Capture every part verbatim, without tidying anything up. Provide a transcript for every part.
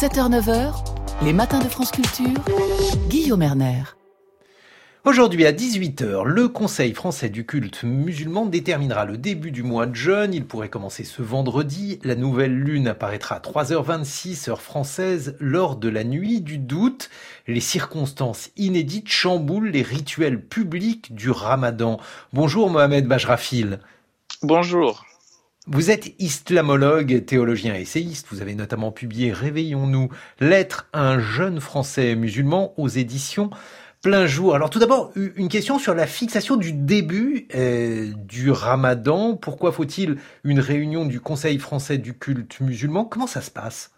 sept heures neuf heures, les matins de France Culture, Guillaume Erner. Aujourd'hui à dix-huit heures, le Conseil français du culte musulman déterminera le début du mois de jeûne. Il pourrait commencer ce vendredi. La nouvelle lune apparaîtra à trois heures vingt-six, heure française, lors de la nuit du doute. Les circonstances inédites chamboulent les rituels publics du Ramadan. Bonjour Mohamed Bajrafil. Bonjour. Vous êtes islamologue, théologien et essayiste. Vous avez notamment publié « Réveillons-nous, lettre à un jeune français musulman » aux éditions Plein Jour. Alors tout d'abord, une question sur la fixation du début euh, du Ramadan. Pourquoi faut-il une réunion du Conseil français du culte musulman? Comment ça se passe?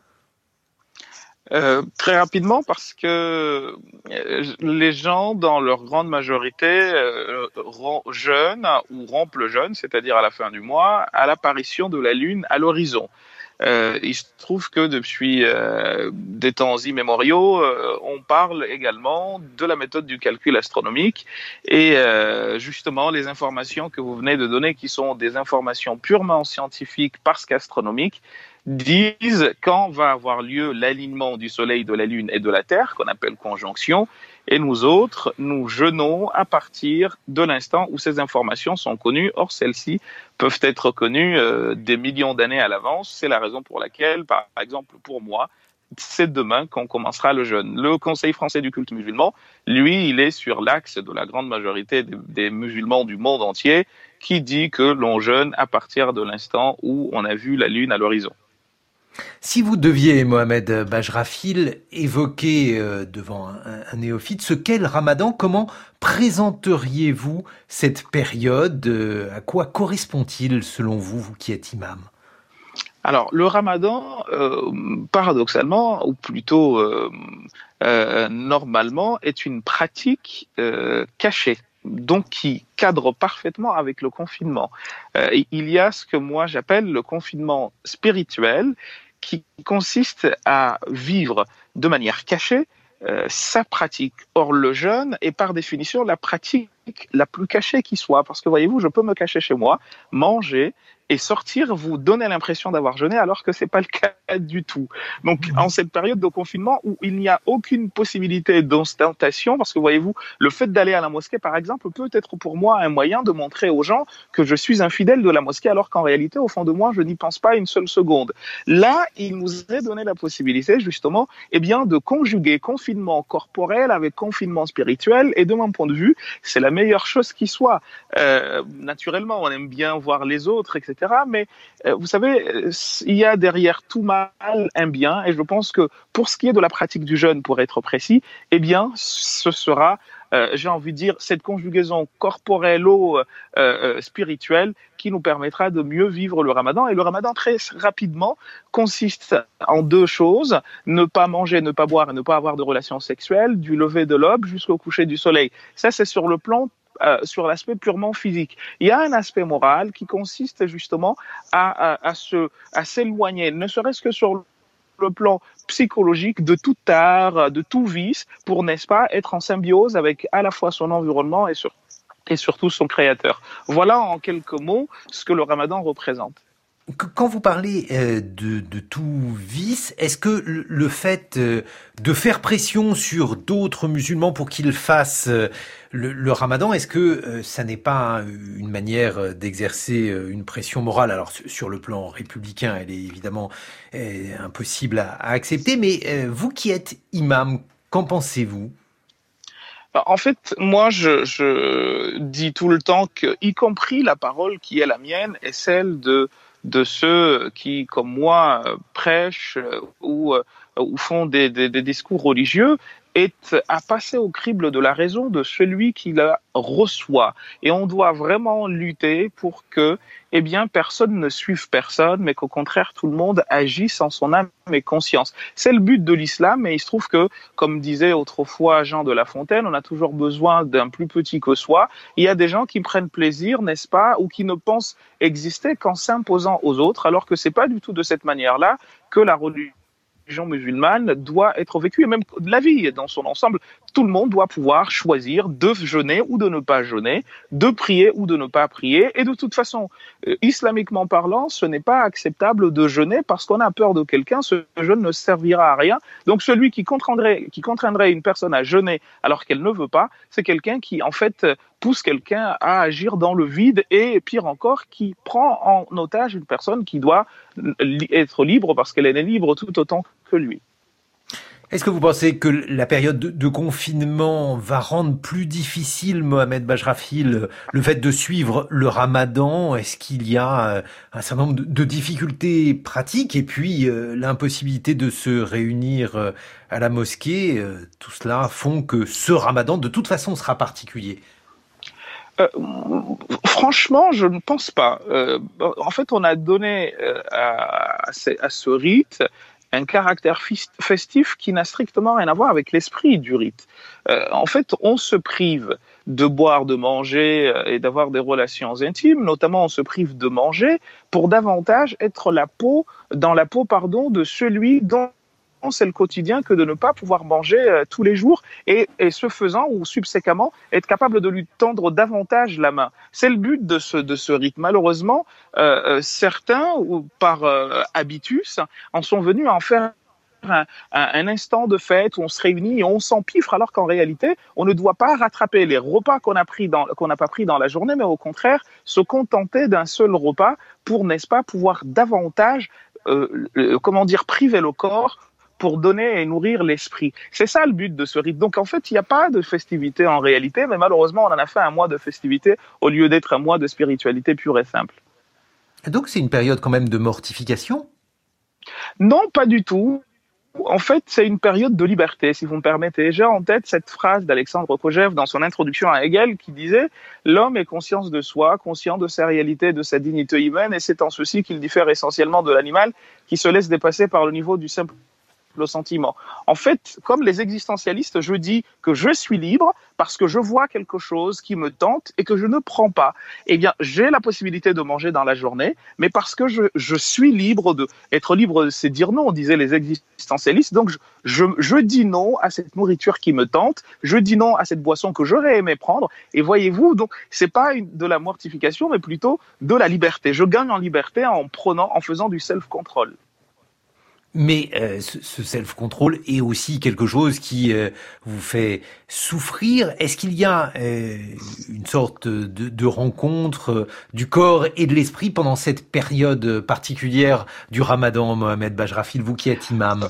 Euh, très rapidement, parce que les gens, dans leur grande majorité, euh, jeûnent ou rompent le jeûne, c'est-à-dire à la fin du mois, à l'apparition de la lune à l'horizon. Euh, il se trouve que depuis euh, des temps immémoriaux, euh, on parle également de la méthode du calcul astronomique et euh, justement les informations que vous venez de donner, qui sont des informations purement scientifiques parce qu'astronomiques, disent quand va avoir lieu l'alignement du Soleil, de la Lune et de la Terre, qu'on appelle conjonction, et nous autres, nous jeûnons à partir de l'instant où ces informations sont connues. Or, celles-ci peuvent être connues euh, des millions d'années à l'avance. C'est la raison pour laquelle, par exemple, pour moi, c'est demain qu'on commencera le jeûne. Le Conseil français du culte musulman, lui, il est sur l'axe de la grande majorité des, des musulmans du monde entier, qui dit que l'on jeûne à partir de l'instant où on a vu la Lune à l'horizon. Si vous deviez, Mohamed Bajrafil, évoquer euh, devant un, un néophyte ce qu'est le Ramadan, comment présenteriez-vous cette période? euh, À quoi correspond-il selon vous, vous qui êtes imam? Alors, le Ramadan, euh, paradoxalement, ou plutôt euh, euh, normalement, est une pratique euh, cachée, donc qui cadre parfaitement avec le confinement. Euh, il y a ce que moi j'appelle le confinement spirituel, qui consiste à vivre de manière cachée euh, sa pratique. Or, le jeûne est par définition la pratique la plus cachée qui soit, parce que voyez-vous, je peux me cacher chez moi, manger, et sortir vous donner l'impression d'avoir jeûné alors que c'est pas le cas du tout. Donc, en cette période de confinement où il n'y a aucune possibilité d'ostentation, parce que voyez-vous, le fait d'aller à la mosquée, par exemple, peut être pour moi un moyen de montrer aux gens que je suis infidèle de la mosquée, alors qu'en réalité, au fond de moi, je n'y pense pas une seule seconde. Là, il nous est donné la possibilité, justement, eh bien, de conjuguer confinement corporel avec confinement spirituel, et de mon point de vue, c'est la meilleure chose qui soit. Euh, naturellement, on aime bien voir les autres, et cetera. Mais euh, vous savez, il y a derrière tout mal un bien, et je pense que pour ce qui est de la pratique du jeûne, pour être précis, eh bien, ce sera, euh, j'ai envie de dire, cette conjugaison corporello-spirituelle euh, qui nous permettra de mieux vivre le Ramadan. Et le Ramadan, très rapidement, consiste en deux choses: ne pas manger, ne pas boire et ne pas avoir de relations sexuelles, du lever de l'aube jusqu'au coucher du soleil. Ça, c'est sur le plan Euh, sur l'aspect purement physique. Il y a un aspect moral qui consiste justement à, à, à, se, à s'éloigner, ne serait-ce que sur le plan psychologique, de tout art, de tout vice, pour, n'est-ce pas, être en symbiose avec à la fois son environnement et, sur, et surtout son créateur. Voilà en quelques mots ce que le Ramadan représente. Quand vous parlez euh, de, de tout vice, est-ce que le, le fait euh, de faire pression sur d'autres musulmans pour qu'ils fassent euh, le, le Ramadan, est-ce que euh, ça n'est pas hein, une manière d'exercer euh, une pression morale? Alors sur le plan républicain, elle est évidemment euh, impossible à, à accepter, mais euh, vous qui êtes imam, qu'en pensez-vous? En fait, moi, je, je dis tout le temps que, y compris la parole qui est la mienne, est celle de de ceux qui, comme moi, prêchent ou, ou font des, des, des discours religieux, est à passer au crible de la raison de celui qui la reçoit. Et on doit vraiment lutter pour que, eh bien, personne ne suive personne, mais qu'au contraire, tout le monde agisse en son âme et conscience. C'est le but de l'islam, et il se trouve que, comme disait autrefois Jean de La Fontaine, on a toujours besoin d'un plus petit que soi. Il y a des gens qui prennent plaisir, n'est-ce pas, ou qui ne pensent exister qu'en s'imposant aux autres, alors que c'est pas du tout de cette manière-là que la religion musulmane doit être vécue, et même la vie dans son ensemble. tout le monde doit pouvoir choisir de jeûner ou de ne pas jeûner, de prier ou de ne pas prier. Et de toute façon, euh, islamiquement parlant, ce n'est pas acceptable de jeûner parce qu'on a peur de quelqu'un. Ce jeûne ne servira à rien. Donc celui qui contraindrait, qui contraindrait une personne à jeûner alors qu'elle ne veut pas, c'est quelqu'un qui en fait pousse quelqu'un à agir dans le vide et pire encore, qui prend en otage une personne qui doit être libre parce qu'elle est libre tout autant que lui. Est-ce que vous pensez que la période de, de confinement va rendre plus difficile, Mohamed Bajrafil, le fait de suivre le ramadan? Est-ce qu'il y a un certain nombre de, de difficultés pratiques et puis euh, l'impossibilité de se réunir euh, à la mosquée? euh, Tout cela font que ce ramadan, de toute façon, sera particulier. Euh, franchement, je ne pense pas. Euh, en fait, on a donné euh, à, à ce rite un caractère festif qui n'a strictement rien à voir avec l'esprit du rite. Euh, en fait, on se prive de boire, de manger et d'avoir des relations intimes, notamment on se prive de manger pour davantage être la peau, dans la peau pardon, de celui dont c'est le quotidien que de ne pas pouvoir manger euh, tous les jours et, et ce faisant ou subséquemment être capable de lui tendre davantage la main. C'est le but de ce, de ce rite. Malheureusement, euh, certains, ou par euh, habitus, en sont venus à en faire un, un, un instant de fête où on se réunit et on s'empiffre alors qu'en réalité, on ne doit pas rattraper les repas qu'on a pris dans, qu'on n'a pas pris dans la journée, mais au contraire, se contenter d'un seul repas pour, n'est-ce pas, pouvoir davantage, euh, euh, comment dire, priver le corps pour donner et nourrir l'esprit. C'est ça le but de ce rite. Donc en fait, il n'y a pas de festivité en réalité, mais malheureusement, on en a fait un mois de festivité au lieu d'être un mois de spiritualité pure et simple. Donc c'est une période quand même de mortification? Non, pas du tout. En fait, c'est une période de liberté, si vous me permettez. J'ai en tête cette phrase d'Alexandre Kojève dans son introduction à Hegel qui disait « L'homme est conscient de soi, conscient de sa réalité, de sa dignité humaine, et c'est en ceci qu'il diffère essentiellement de l'animal qui se laisse dépasser par le niveau du simple le sentiment. » En fait, comme les existentialistes, je dis que je suis libre parce que je vois quelque chose qui me tente et que je ne prends pas. Eh bien, j'ai la possibilité de manger dans la journée, mais parce que je, je suis libre de... Être libre, c'est dire non, disaient les existentialistes. Donc, je, je, je dis non à cette nourriture qui me tente, je dis non à cette boisson que j'aurais aimé prendre. Et voyez-vous, donc, c'est pas une, de la mortification, mais plutôt de la liberté. Je gagne en liberté en prenant, en faisant du self-control. Mais euh, ce, ce self-control est aussi quelque chose qui euh, vous fait souffrir. Est-ce qu'il y a euh, une sorte de, de rencontre euh, du corps et de l'esprit pendant cette période particulière du Ramadan, Mohamed Bajrafil, vous qui êtes imam?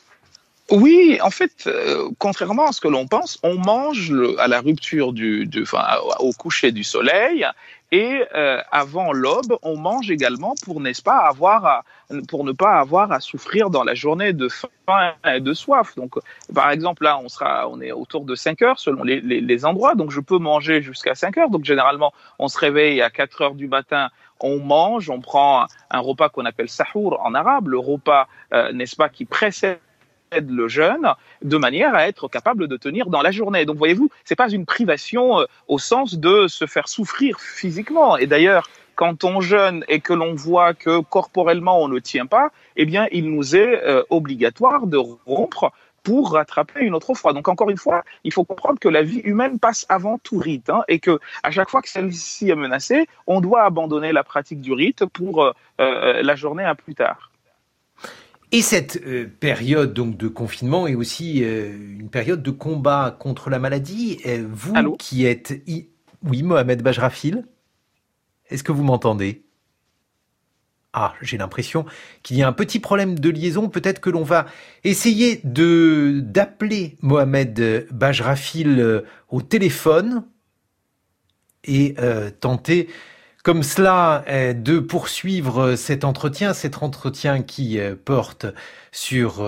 Oui, en fait, euh, contrairement à ce que l'on pense, on mange le, à la rupture du, du, enfin, au coucher du soleil, et euh, avant l'aube, on mange également pour, n'est-ce pas, avoir à, pour ne pas avoir à souffrir dans la journée de faim et de soif. Donc, par exemple, là, on sera, on est autour de cinq heures selon les, les, les endroits, donc je peux manger jusqu'à cinq heures. Donc, généralement, on se réveille à quatre heures du matin. On mange, on prend un, un repas qu'on appelle sahour en arabe, le repas, euh, n'est-ce pas, qui précède le jeûne, de manière à être capable de tenir dans la journée. Donc voyez-vous, c'est pas une privation euh, au sens de se faire souffrir physiquement. Et d'ailleurs, quand on jeûne et que l'on voit que corporellement on ne tient pas, eh bien il nous est euh, obligatoire de rompre pour rattraper une autre fois. Donc encore une fois, il faut comprendre que la vie humaine passe avant tout rite, hein, et que à chaque fois que celle-ci est menacée, on doit abandonner la pratique du rite pour euh, euh, la journée à plus tard. Et cette euh, période donc de confinement est aussi euh, une période de combat contre la maladie. Euh, vous Allô qui êtes... I... Oui, Mohamed Bajrafil, est-ce que vous m'entendez? Ah, j'ai l'impression qu'il y a un petit problème de liaison. Peut-être que l'on va essayer de d'appeler Mohamed Bajrafil euh, au téléphone et euh, tenter... comme cela, de poursuivre cet entretien, cet entretien qui porte sur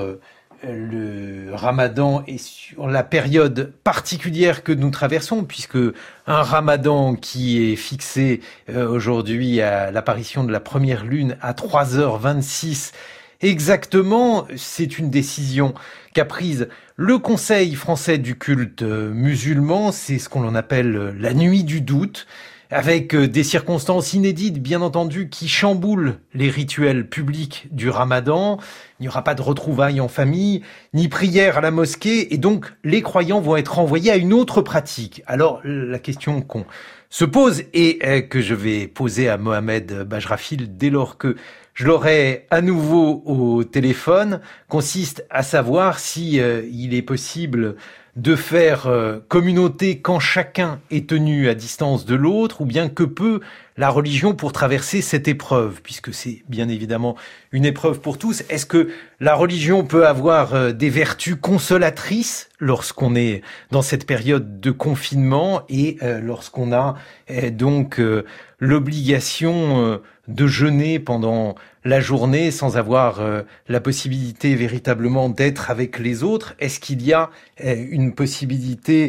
le Ramadan et sur la période particulière que nous traversons, puisque un Ramadan qui est fixé aujourd'hui à l'apparition de la première lune à trois heures vingt-six exactement, c'est une décision qu'a prise le Conseil français du culte musulman. C'est ce qu'on appelle la nuit du doute. avec des circonstances inédites, bien entendu, qui chamboulent les rituels publics du Ramadan. Il n'y aura pas de retrouvailles en famille, ni prière à la mosquée, et donc les croyants vont être renvoyés à une autre pratique. Alors, la question qu'on se pose, et que je vais poser à Mohamed Bajrafil dès lors que je l'aurai à nouveau au téléphone, consiste à savoir si euh, il est possible de faire euh, communauté quand chacun est tenu à distance de l'autre, ou bien que peut la religion pour traverser cette épreuve, puisque c'est bien évidemment une épreuve pour tous. Est-ce que la religion peut avoir euh, des vertus consolatrices lorsqu'on est dans cette période de confinement et euh, lorsqu'on a euh, donc euh, l'obligation euh, de jeûner pendant la journée sans avoir euh, la possibilité véritablement d'être avec les autres? Est-ce qu'il y a euh, une possibilité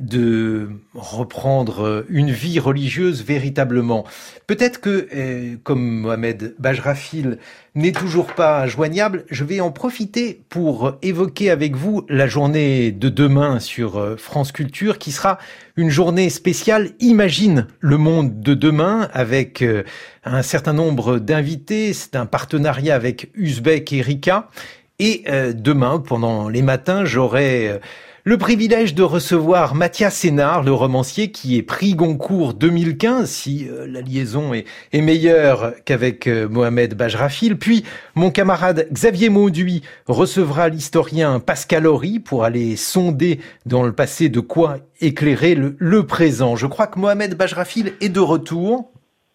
de reprendre une vie religieuse véritablement? Peut-être que, euh, comme Mohamed Bajrafil n'est toujours pas joignable, je vais en profiter pour évoquer avec vous la journée de demain sur euh, France Culture, qui sera une journée spéciale Imagine le monde de demain, avec euh, un certain nombre d'invités. C'est un partenariat avec Uzbek et Rika. Et euh, demain, pendant les matins, j'aurai euh, le privilège de recevoir Mathias Sénard, le romancier qui est prix Goncourt deux mille quinze, si euh, la liaison est, est meilleure qu'avec euh, Mohamed Bajrafil. Puis mon camarade Xavier Mauduit recevra l'historien Pascal Horry pour aller sonder dans le passé de quoi éclairer le, le présent. Je crois que Mohamed Bajrafil est de retour.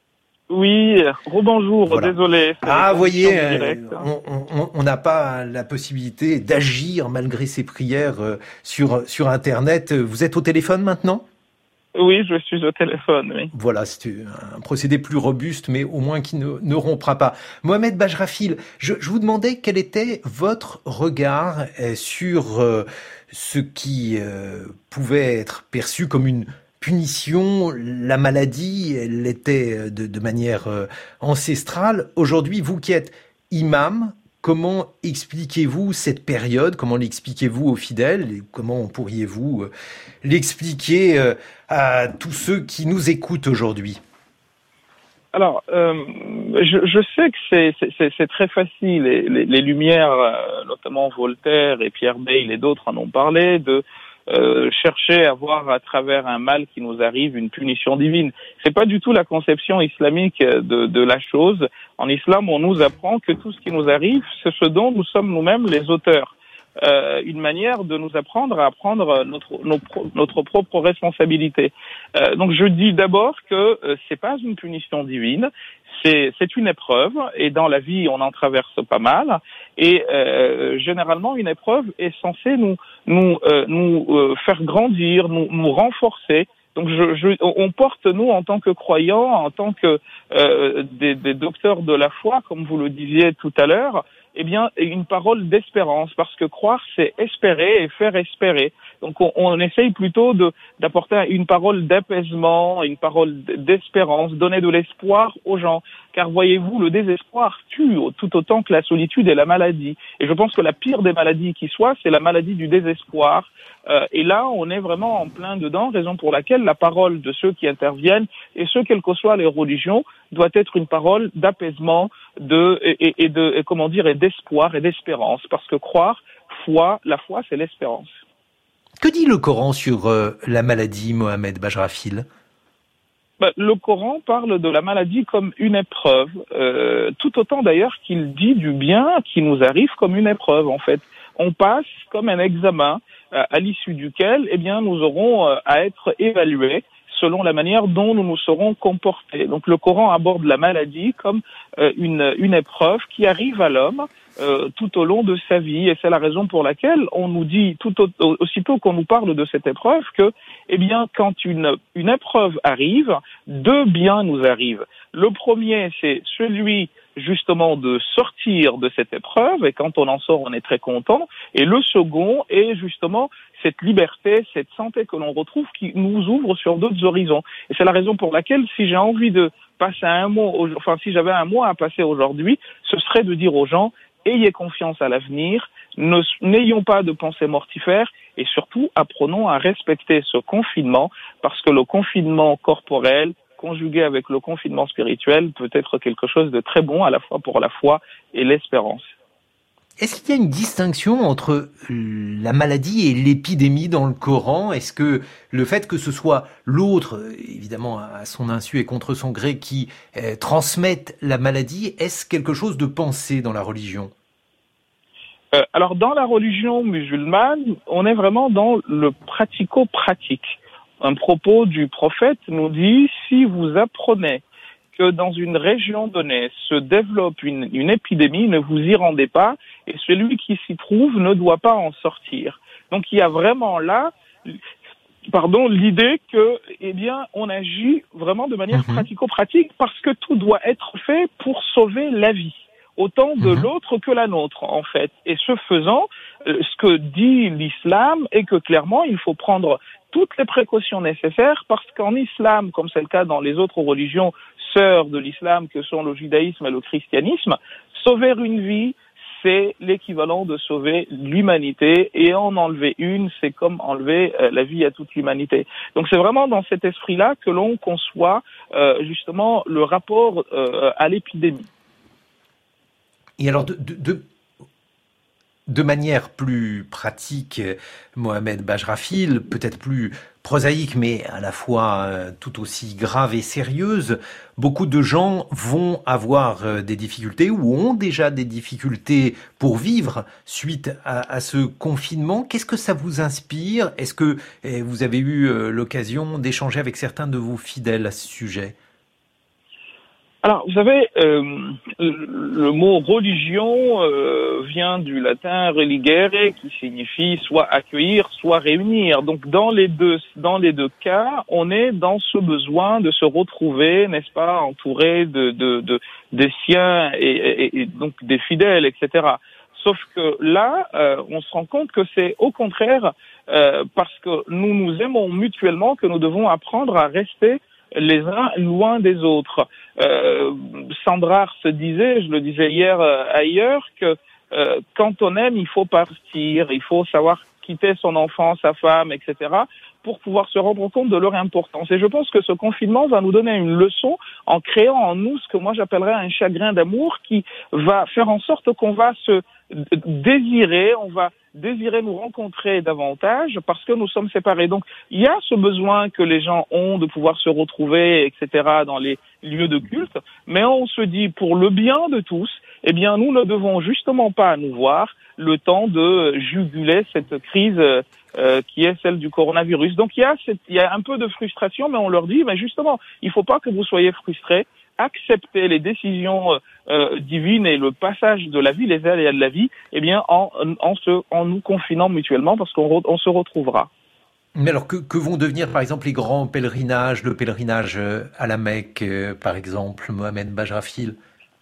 Oui, rebonjour, voilà. Désolé. Ah, vous voyez, euh, on n'a pas la possibilité d'agir malgré ces prières euh, sur, sur Internet. Vous êtes au téléphone maintenant ? Oui, je suis au téléphone, oui. Voilà, c'est un procédé plus robuste, mais au moins qui ne, ne rompra pas. Mohamed Bajrafil, je, je vous demandais quel était votre regard euh, sur euh, ce qui euh, pouvait être perçu comme une punition. La maladie, elle l'était de, de manière euh, ancestrale. Aujourd'hui, vous qui êtes imam, comment expliquez-vous cette période? Comment l'expliquez-vous aux fidèles? Et comment pourriez-vous euh, l'expliquer euh, à tous ceux qui nous écoutent aujourd'hui? Alors, euh, je, je sais que c'est, c'est, c'est très facile. Les, les, les Lumières, euh, notamment Voltaire et Pierre Bayle et d'autres en ont parlé, de Euh, chercher à voir à travers un mal qui nous arrive une punition divine. C'est pas du tout la conception islamique de, de la chose. En islam, on nous apprend que tout ce qui nous arrive, c'est ce dont nous sommes nous-mêmes les auteurs. Euh, une manière de nous apprendre à prendre notre, nos, notre propre responsabilité. Euh, donc je dis d'abord que euh, c'est pas une punition divine, c'est, c'est une épreuve, et dans la vie on en traverse pas mal, et euh, généralement une épreuve est censée nous, nous, euh, nous euh, faire grandir, nous, nous renforcer. Donc je, je, on porte, nous, en tant que croyants, en tant que euh, des, des docteurs de la foi, comme vous le disiez tout à l'heure, eh bien, une parole d'espérance, parce que croire, c'est espérer et faire espérer. Donc, on, on essaye plutôt de, d'apporter une parole d'apaisement, une parole d'espérance, donner de l'espoir aux gens. Car voyez-vous, le désespoir tue tout autant que la solitude et la maladie. Et je pense que la pire des maladies qui soit, c'est la maladie du désespoir. Euh, et là, on est vraiment en plein dedans, raison pour laquelle la parole de ceux qui interviennent, et ce, quelles que soient les religions, doit être une parole d'apaisement, de, et, et de, et comment dire, et d'espoir et d'espérance. Parce que croire, foi, la foi, c'est l'espérance. Que dit le Coran sur euh, la maladie, Mohamed Bajrafil? Ben, le Coran parle de la maladie comme une épreuve, euh, tout autant d'ailleurs qu'il dit du bien qui nous arrive comme une épreuve, en fait. On passe comme un examen euh, à l'issue duquel, eh bien, nous aurons euh, à être évalués selon la manière dont nous nous serons comportés. Donc le Coran aborde la maladie comme euh, une, une épreuve qui arrive à l'homme euh, tout au long de sa vie, et c'est la raison pour laquelle on nous dit, tout au, aussitôt qu'on nous parle de cette épreuve, que, eh bien, quand une, une épreuve arrive, deux biens nous arrivent. Le premier, c'est celui justement de sortir de cette épreuve, et quand on en sort, on est très content. Et le second est justement cette liberté, cette santé que l'on retrouve qui nous ouvre sur d'autres horizons. Et c'est la raison pour laquelle, si j'ai envie de passer un mot, enfin, si j'avais un mois à passer aujourd'hui, ce serait de dire aux gens, ayez confiance à l'avenir, ne, n'ayons pas de pensées mortifères, et surtout, apprenons à respecter ce confinement, parce que le confinement corporel conjugué avec le confinement spirituel, peut être quelque chose de très bon à la fois pour la foi et l'espérance. Est-ce qu'il y a une distinction entre la maladie et l'épidémie dans le Coran? Est-ce que le fait que ce soit l'autre, évidemment à son insu et contre son gré, qui euh, transmette la maladie, est-ce quelque chose de pensé dans la religion? euh, Alors dans la religion musulmane, on est vraiment dans le pratico-pratique. Un propos du prophète nous dit, si vous apprenez que dans une région donnée se développe une, une épidémie, ne vous y rendez pas, et celui qui s'y trouve ne doit pas en sortir. Donc il y a vraiment là, pardon, l'idée que, eh bien, on agit vraiment de manière mmh. pratico-pratique parce que tout doit être fait pour sauver la vie, autant de mmh. l'autre que la nôtre, en fait. Et ce faisant, euh, ce que dit l'islam est que clairement, il faut prendre toutes les précautions nécessaires parce qu'en islam, comme c'est le cas dans les autres religions sœurs de l'islam que sont le judaïsme et le christianisme, sauver une vie, c'est l'équivalent de sauver l'humanité, et en enlever une, c'est comme enlever euh, la vie à toute l'humanité. Donc c'est vraiment dans cet esprit-là que l'on conçoit euh, justement le rapport euh, à l'épidémie. Et alors de, de, de... De manière plus pratique, Mohamed Bajrafil, peut-être plus prosaïque, mais à la fois tout aussi grave et sérieuse, beaucoup de gens vont avoir des difficultés ou ont déjà des difficultés pour vivre suite à, à ce confinement. Qu'est-ce que ça vous inspire? Est-ce que vous avez eu l'occasion d'échanger avec certains de vos fidèles à ce sujet? Alors, vous savez, euh, le mot religion euh, vient du latin religere, qui signifie soit accueillir, soit réunir. Donc, dans les deux, dans les deux cas, on est dans ce besoin de se retrouver, n'est-ce pas, entouré de, de, de des siens et, et, et donc des fidèles, et cetera. Sauf que là, euh, on se rend compte que c'est au contraire euh, parce que nous nous aimons mutuellement que nous devons apprendre à rester les uns loin des autres. Euh, Sandra se disait, je le disais hier euh, ailleurs, que euh, quand on aime, il faut partir, il faut savoir quitter son enfant, sa femme, et cetera, pour pouvoir se rendre compte de leur importance. Et je pense que ce confinement va nous donner une leçon en créant en nous ce que moi j'appellerais un chagrin d'amour qui va faire en sorte qu'on va se désirer, on va désirer nous rencontrer davantage parce que nous sommes séparés. Donc, il y a ce besoin que les gens ont de pouvoir se retrouver, et cetera, dans les lieux de culte, mais on se dit, pour le bien de tous, eh bien, nous ne devons justement pas nous voir le temps de juguler cette crise euh, qui est celle du coronavirus. Donc, il y a cette, il y a un peu de frustration, mais on leur dit, mais justement, il ne faut pas que vous soyez frustrés. Accepter les décisions euh, divines et le passage de la vie, les aléas de la vie, eh bien, en, en, se, en nous confinant mutuellement, parce qu'on on se retrouvera. Mais alors, que, que vont devenir, par exemple, les grands pèlerinages, le pèlerinage à la Mecque, euh, par exemple, Mohamed Bajrafil?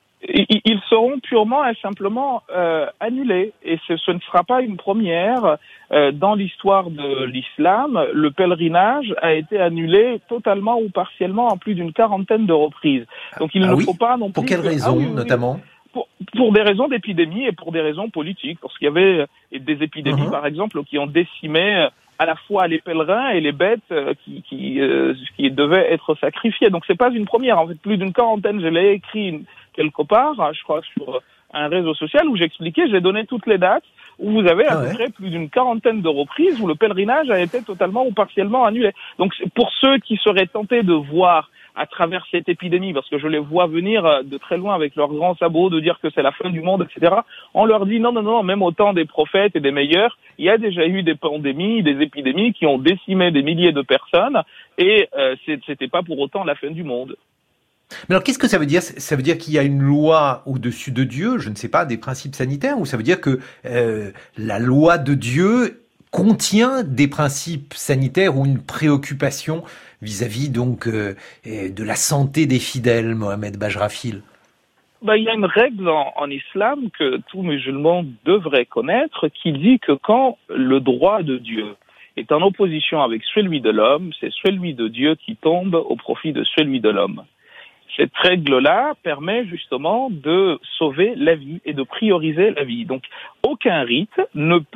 Ils seront purement et simplement euh, annulés. Et ce, ce ne sera pas une première. Euh, dans l'histoire de l'islam, le pèlerinage a été annulé totalement ou partiellement en plus d'une quarantaine de reprises. Donc il ah ne oui faut pas non plus... Pour quelles raisons, ah, oui, notamment pour, pour des raisons d'épidémie et pour des raisons politiques. Parce qu'il y avait des épidémies, uh-huh. par exemple, qui ont décimé à la fois les pèlerins et les bêtes qui, qui, euh, qui devaient être sacrifiées. Donc c'est pas une première. En fait, plus d'une quarantaine, je l'ai écrit une, quelque part, je crois sur un réseau social où j'expliquais, j'ai donné toutes les dates, où vous avez à ah ouais. peu près plus d'une quarantaine de reprises où le pèlerinage a été totalement ou partiellement annulé. Donc pour ceux qui seraient tentés de voir à travers cette épidémie, parce que je les vois venir de très loin avec leurs grands sabots, de dire que c'est la fin du monde, et cetera, on leur dit non, non, non, même au temps des prophètes et des meilleurs, il y a déjà eu des pandémies, des épidémies qui ont décimé des milliers de personnes, et euh, c'était pas pour autant la fin du monde. Mais alors, qu'est-ce que ça veut dire? Ça veut dire qu'il y a une loi au-dessus de Dieu, je ne sais pas, des principes sanitaires, ou ça veut dire que euh, la loi de Dieu contient des principes sanitaires ou une préoccupation vis-à-vis donc euh, de la santé des fidèles, Mohamed Bajrafil? Ben, il y a une règle en, en islam que tout musulman devrait connaître qui dit que quand le droit de Dieu est en opposition avec celui de l'homme, c'est celui de Dieu qui tombe au profit de celui de l'homme. Cette règle-là permet justement de sauver la vie et de prioriser la vie. Donc, aucun rite ne peut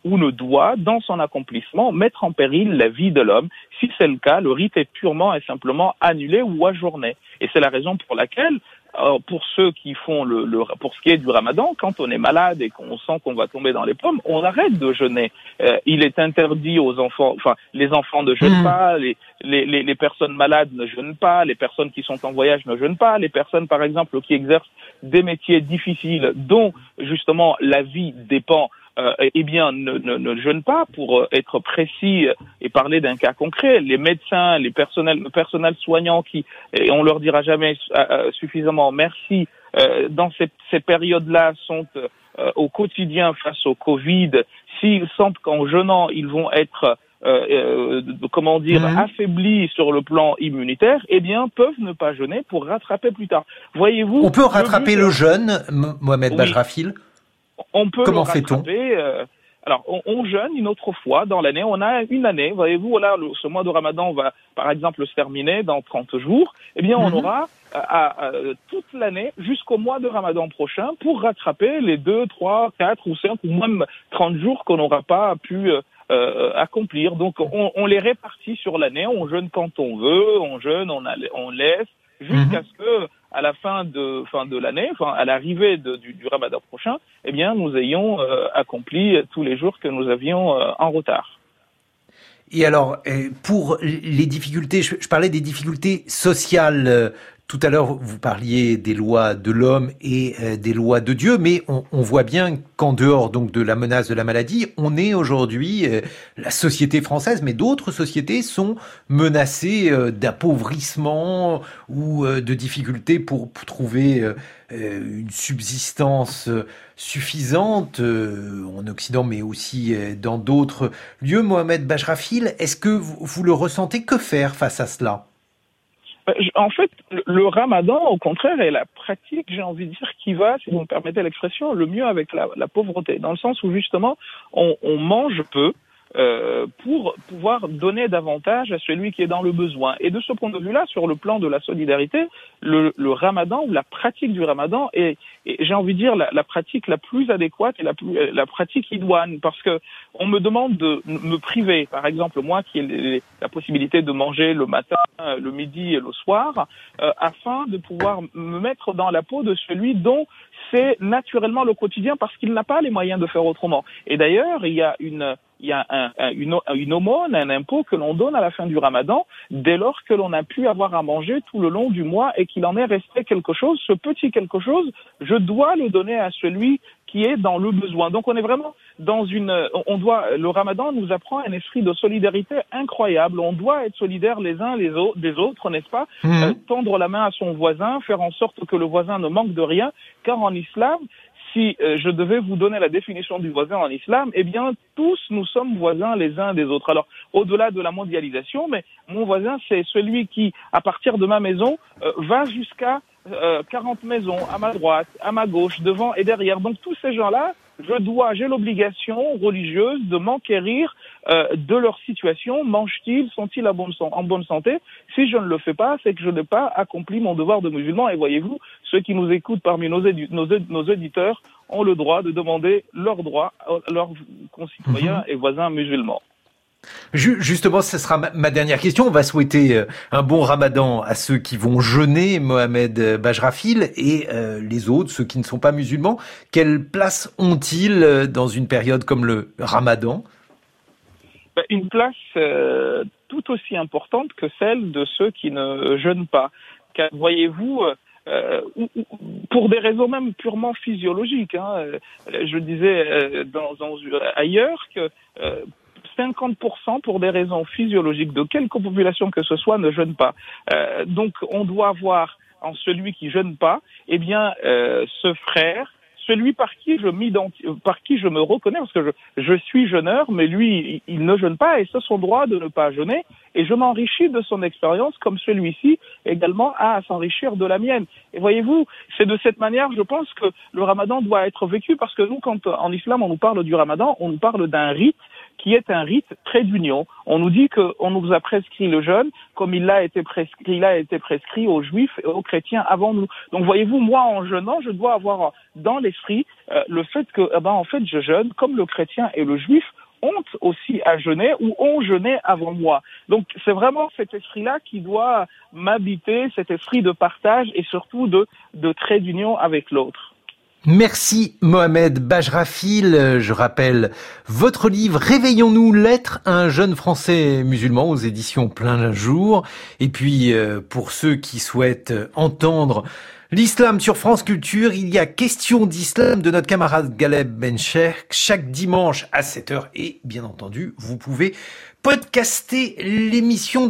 ou ne doit, dans son accomplissement, mettre en péril la vie de l'homme. Si c'est le cas, le rite est purement et simplement annulé ou ajourné. Et c'est la raison pour laquelle, euh, pour ceux qui font le, le, pour ce qui est du ramadan, quand on est malade et qu'on sent qu'on va tomber dans les pommes, on arrête de jeûner. Euh, il est interdit aux enfants, enfin, les enfants ne jeûnent mmh. pas, les, les, les, les personnes malades ne jeûnent pas, les personnes qui sont en voyage ne jeûnent pas, les personnes, par exemple, qui exercent des métiers difficiles dont, justement, la vie dépend, Euh, eh bien, ne, ne, ne jeûnent pas, pour euh, être précis et parler d'un cas concret. Les médecins, les personnels, le personnel soignant qui, et on leur dira jamais euh, suffisamment merci, euh, dans ces, ces périodes-là sont euh, au quotidien face au Covid. S'ils sentent qu'en jeûnant, ils vont être Euh, euh, comment dire, mmh. affaiblis sur le plan immunitaire, eh bien, peuvent ne pas jeûner pour rattraper plus tard. Voyez-vous. On peut rattraper le, le jeûne, Mohamed oui. Bajrafil. On peut Comment le rattraper. Euh, alors, on, on jeûne une autre fois dans l'année. On a une année. Voyez-vous, là, le, ce mois de Ramadan va, par exemple, se terminer dans trente jours. Eh bien, mmh. on aura à, à, à, toute l'année jusqu'au mois de Ramadan prochain pour rattraper les deux, trois, quatre ou cinq ou même trente jours qu'on n'aura pas pu euh, Euh, accomplir. Donc, on, on les répartit sur l'année. On jeûne quand on veut, on jeûne, on, a, on laisse, jusqu'à ce que, à la fin de, fin de l'année, enfin, à l'arrivée de, du, du Ramadan prochain, eh bien, nous ayons euh, accompli tous les jours que nous avions euh, en retard. Et alors, pour les difficultés, je, je parlais des difficultés sociales. Euh, Tout à l'heure, vous parliez des lois de l'homme et euh, des lois de Dieu, mais on, on voit bien qu'en dehors donc de la menace de la maladie, on est aujourd'hui, euh, la société française, mais d'autres sociétés sont menacées euh, d'appauvrissement ou euh, de difficultés pour, pour trouver euh, une subsistance suffisante euh, en Occident, mais aussi euh, dans d'autres lieux. Mohamed Bajrafil, est-ce que vous, vous le ressentez? Que faire face à cela? En fait, le ramadan, au contraire, est la pratique, j'ai envie de dire, qui va, si vous me permettez l'expression, le mieux avec la, la pauvreté, dans le sens où, justement, on, on mange peu euh, pour pouvoir donner davantage à celui qui est dans le besoin. Et de ce point de vue-là, sur le plan de la solidarité, le, le ramadan, ou la pratique du ramadan, est, est j'ai envie de dire, la, la pratique la plus adéquate et la, plus, la pratique idoine, parce que on me demande de me priver, par exemple, moi qui ai la possibilité de manger le matin, le midi et le soir, euh, afin de pouvoir me mettre dans la peau de celui dont c'est naturellement le quotidien, parce qu'il n'a pas les moyens de faire autrement. Et d'ailleurs, il y a une il y a un, un, une, une aumône, un impôt que l'on donne à la fin du ramadan, dès lors que l'on a pu avoir à manger tout le long du mois et qu'il en est resté quelque chose. Ce petit quelque chose, je dois le donner à celui qui est dans le besoin. Donc on est vraiment dans une, on doit, le ramadan nous apprend un esprit de solidarité incroyable. On doit être solidaires les uns les autres, des autres, n'est-ce pas? Mmh. Euh, tendre la main à son voisin, faire en sorte que le voisin ne manque de rien, car en islam, si euh, je devais vous donner la définition du voisin en islam, eh bien, tous nous sommes voisins les uns des autres. Alors, au-delà de la mondialisation, mais mon voisin, c'est celui qui, à partir de ma maison, euh, va jusqu'à euh, quarante maisons, à ma droite, à ma gauche, devant et derrière. Donc, tous ces gens-là, je dois, j'ai l'obligation religieuse de m'enquérir euh, de leur situation. Mangent-ils? Sont-ils en bonne, en bonne santé? Si je ne le fais pas, c'est que je n'ai pas accompli mon devoir de musulman. Et voyez-vous, ceux qui nous écoutent parmi nos, édu- nos, nos auditeurs ont le droit de demander leurs droits à leurs concitoyens mmh. et voisins musulmans. Justement, ce sera ma dernière question. On va souhaiter un bon ramadan à ceux qui vont jeûner, Mohamed Bajrafil, et euh, les autres, ceux qui ne sont pas musulmans. Quelle place ont-ils dans une période comme le ramadan? Une place euh, tout aussi importante que celle de ceux qui ne jeûnent pas. Car voyez-vous, euh, pour des raisons même purement physiologiques, hein, je disais euh, dans, dans, ailleurs que euh, cinquante pour cent pour des raisons physiologiques de quelque population que ce soit ne jeûne pas. Euh, donc on doit voir en celui qui jeûne pas, eh bien euh, ce frère, celui par qui je m'identifie, par qui je me reconnais, parce que je, je suis jeûneur, mais lui, il, il ne jeûne pas, et c'est son droit de ne pas jeûner, et je m'enrichis de son expérience, comme celui-ci également a à s'enrichir de la mienne. Et voyez-vous, c'est de cette manière, je pense, que le ramadan doit être vécu, parce que nous, quand en islam on nous parle du ramadan, on nous parle d'un rite qui est un rite trait d'union. On nous dit qu'on nous a prescrit le jeûne comme il a été prescrit, il a été prescrit aux juifs et aux chrétiens avant nous. Donc voyez-vous, moi en jeûnant, je dois avoir dans l'esprit euh, le fait que, eh ben, en fait, je jeûne comme le chrétien et le juif ont aussi à jeûner ou ont jeûné avant moi. Donc c'est vraiment cet esprit-là qui doit m'habiter, cet esprit de partage et surtout de, de trait d'union avec l'autre. Merci Mohamed Bajrafil. Je rappelle votre livre Réveillons-nous, l'être à un jeune français musulman aux éditions Plein Jour. Et puis pour ceux qui souhaitent entendre l'islam sur France Culture, il y a Question d'islam de notre camarade Galeb Bencheikh chaque dimanche à sept heures et bien entendu, vous pouvez podcaster l'émission